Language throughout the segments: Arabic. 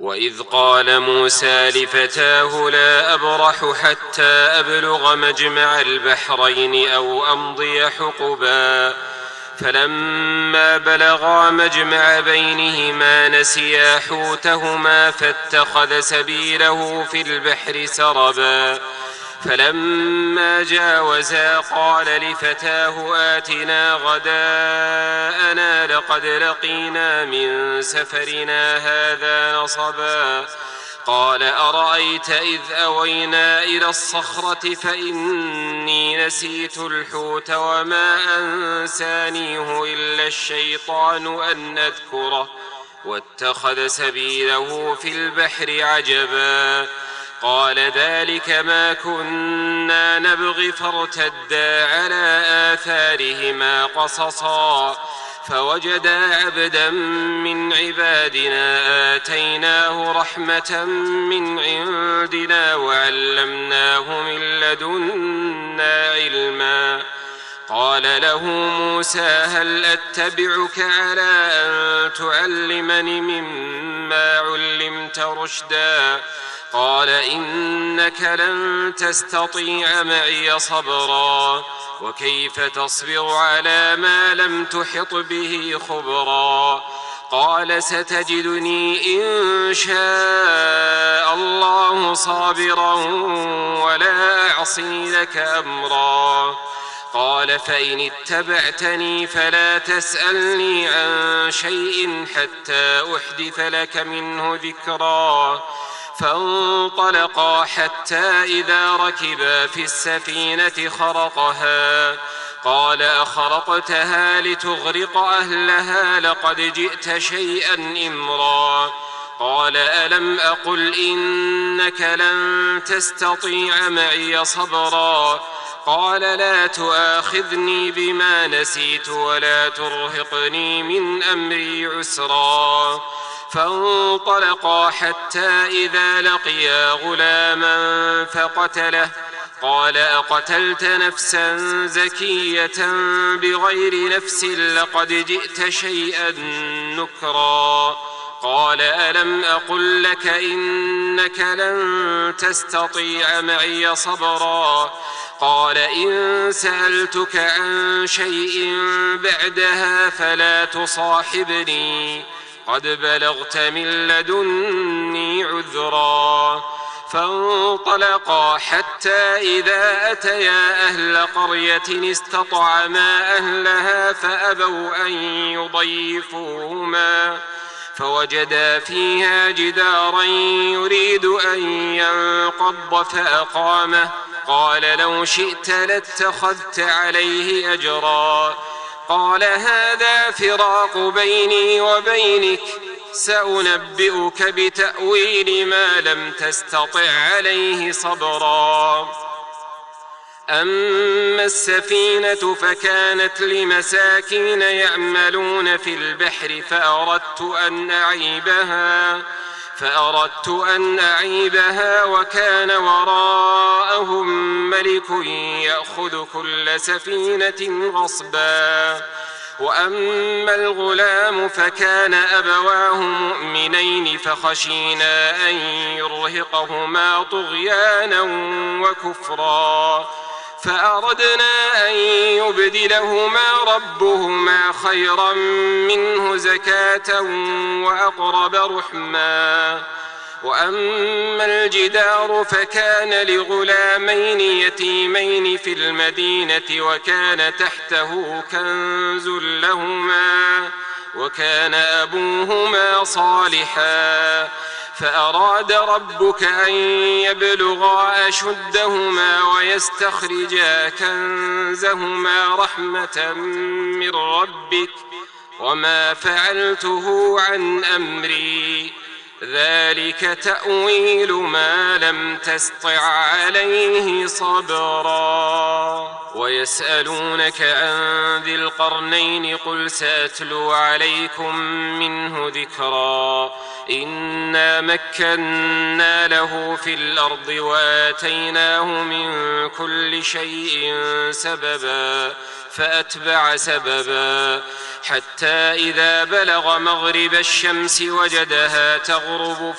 وإذ قال موسى لفتاه لا أبرح حتى أبلغ مجمع البحرين أو أمضي حقبا فلما بلغا مجمع بينهما نسيا حوتهما فاتخذ سبيله في البحر سربا فلما جاوزا قال لفتاه آتنا غداءنا لقد لقينا من سفرنا هذا نصبا قال أرأيت إذ أوينا إلى الصخرة فإني نسيت الحوت وما أنسانيه إلا الشيطان أن أذكره واتخذ سبيله في البحر عجبا قال ذلك ما كنا نبغي فارتدا على آثارهما قصصا فوجدا عبدا من عبادنا آتيناه رحمة من عندنا وعلمناه من لدنا علما قال له موسى هل أتبعك على أن تعلمني مما علمت رشدا قال إنك لن تستطيع معي صبرا وكيف تصبر على ما لم تحط به خبرا قال ستجدني إن شاء الله صابرا ولا أعصي لك أمرا قال فإن اتبعتني فلا تسألني عن شيء حتى أحدث لك منه ذكرا فانطلقا حتى إذا ركبا في السفينة خرقها قال أخرقتها لتغرق أهلها لقد جئت شيئا إمرا قال ألم أقل إنك لن تستطيع معي صبرا قال لا تؤاخذني بما نسيت ولا ترهقني من أمري عسرا فانطلقا حتى إذا لقيا غلاما فقتله قال أقتلت نفسا زكية بغير نفس لقد جئت شيئا نكرا قال ألم أقل لك إنك لن تستطيع معي صبرا قال إن سألتك عن شيء بعدها فلا تصاحبني قد بلغت من لدني عذرا فانطلقا حتى إذا أتيا أهل قرية استطعما أهلها فأبوا أن يضيفوهما فوجدا فيها جدارا يريد أن ينقض فأقامه قال لو شئت لاتخذت عليه أجرا قال هذا فراق بيني وبينك سأنبئك بتأويل ما لم تستطع عليه صبرا أما السفينة فكانت لمساكين يعملون في البحر فأردت أن أعيبها وكان وراءهم ملك يأخذ كل سفينة غصبا وأما الغلام فكان أبواه مؤمنين فخشينا أن يرهقهما طغيانا وكفرا فأردنا أن يبدلهما ربهما خيرا منه زكاة وأقرب رحما وأما الجدار فكان لغلامين يتيمين في المدينة وكان تحته كنز لهما وكان أبوهما صالحا فأراد ربك أن يبلغا أشدهما ويستخرجا كنزهما رحمة من ربك وما فعلته عن أمري ذلك تأويل ما لم تسطع عليه صبرا ويسألونك عن ذي القرنين قل سأتلو عليكم منه ذكرا إنا مكنا له في الأرض وآتيناه من كل شيء سببا فأتبع سببا حتى إذا بلغ مغرب الشمس وجدها تغرب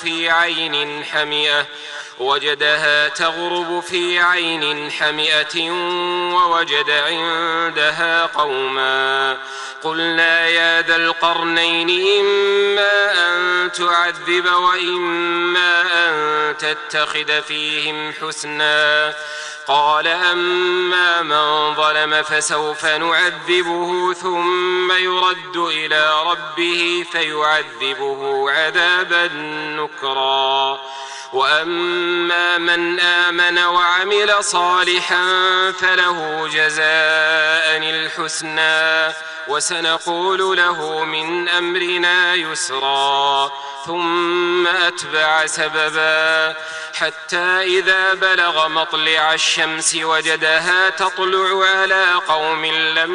في عين حمئة ووجد عندها قوما قلنا يا ذا القرنين إما أن تعذب وإما أن تتخذ فيهم حسنا قال أما من ظلم فسوف نعذبه ثم يرد إلى ربه فيعذبه عذابا نكرا وأما من آمن وعمل صالحا فله جزاء الحسنى وسنقول له من أمرنا يسرا ثم أتبع سببا حتى إذا بلغ مطلع الشمس وجدها تطلع على قوم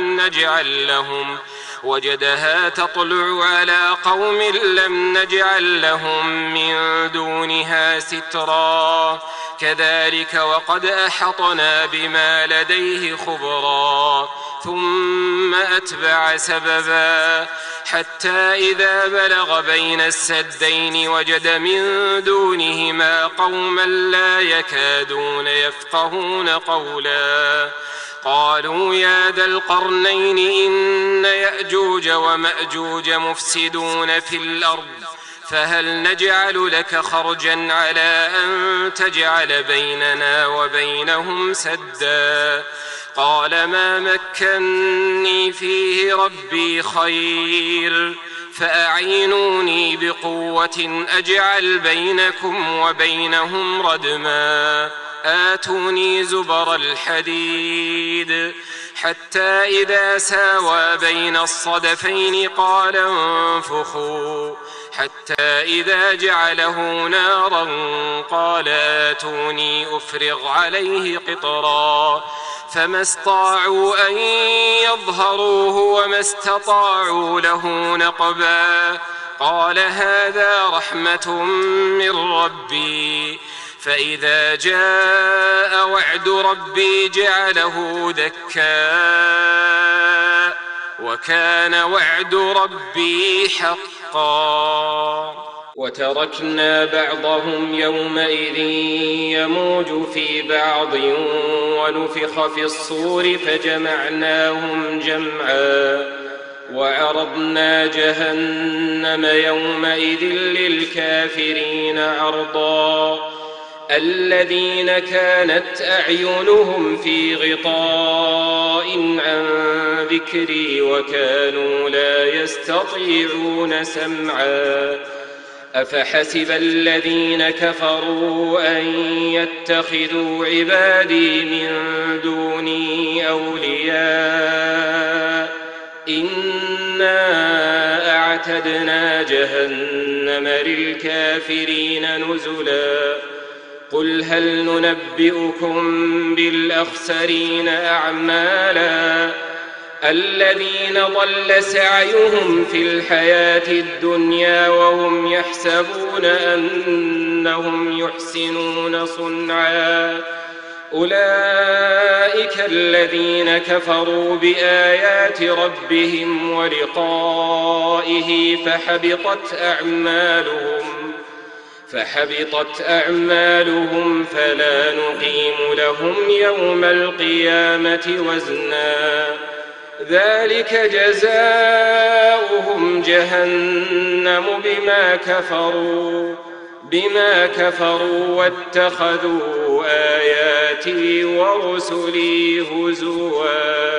لم نجعل لهم من دونها سترا كذلك وقد أحطنا بما لديه خبرا ثم أتبع سببا حتى إذا بلغ بين السدين وجد من دونهما قوما لا يكادون يفقهون قولا قالوا يا ذا القرنين إن يأجوج ومأجوج مفسدون في الأرض فهل نجعل لك خرجا على أن تجعل بيننا وبينهم سدا قال ما مكني فيه ربي خير فأعينوني بقوة أجعل بينكم وبينهم ردما آتوني زبر الحديد حتى إذا ساوى بين الصدفين قال انفخوا حتى إذا جعله نارا قال آتوني أفرغ عليه قطرا فما استطاعوا أن يظهروه وما استطاعوا له نقبا قال هذا رحمة من ربي فإذا جاء وعد ربي جعله دكا وكان وعد ربي حقا وتركنا بعضهم يومئذ يموج في بعض ونفخ في الصور فجمعناهم جمعا وعرضنا جهنم يومئذ للكافرين عرضا الذين كانت أعينهم في غطاء عن ذكري وكانوا لا يستطيعون سمعا أفحسب الذين كفروا أن يتخذوا عبادي من دوني أولياء إنا أعتدنا جهنم للكافرين نزلا قل هل ننبئكم بالأخسرين أعمالا الذين ضل سعيهم في الحياة الدنيا وهم يحسبون أنهم يحسنون صنعا أولئك الذين كفروا بآيات ربهم ولقائه فحبطت أعمالهم فلا نقيم لهم يوم القيامة وزنا ذلك جزاؤهم جهنم بما كفروا واتخذوا آياتي ورسلي هزوا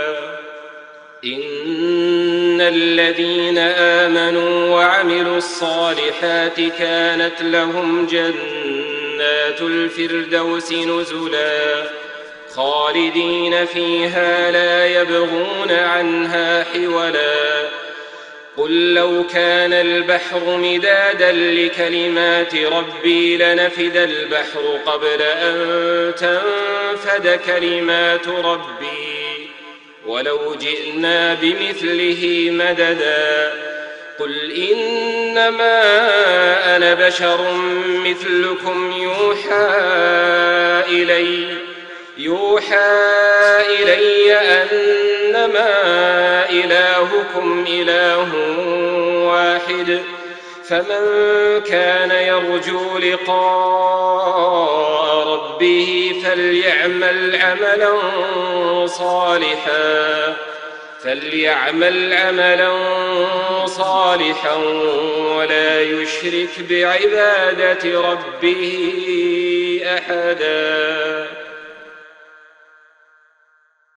إن الذين آمنوا وعملوا الصالحات كانت لهم جنات الفردوس نزلا خالدين فيها لا يبغون عنها حولا قل لو كان البحر مدادا لكلمات ربي لنفد البحر قبل أن تنفد كلمات ربي ولو جئنا بمثله مددا قل إنما أنا بشر مثلكم يوحى إلي أنما إلهكم إله واحد فمن كان يرجو لقاء ربه فليعمل عملا صالحا ولا يشرك بعبادة ربه أحدا.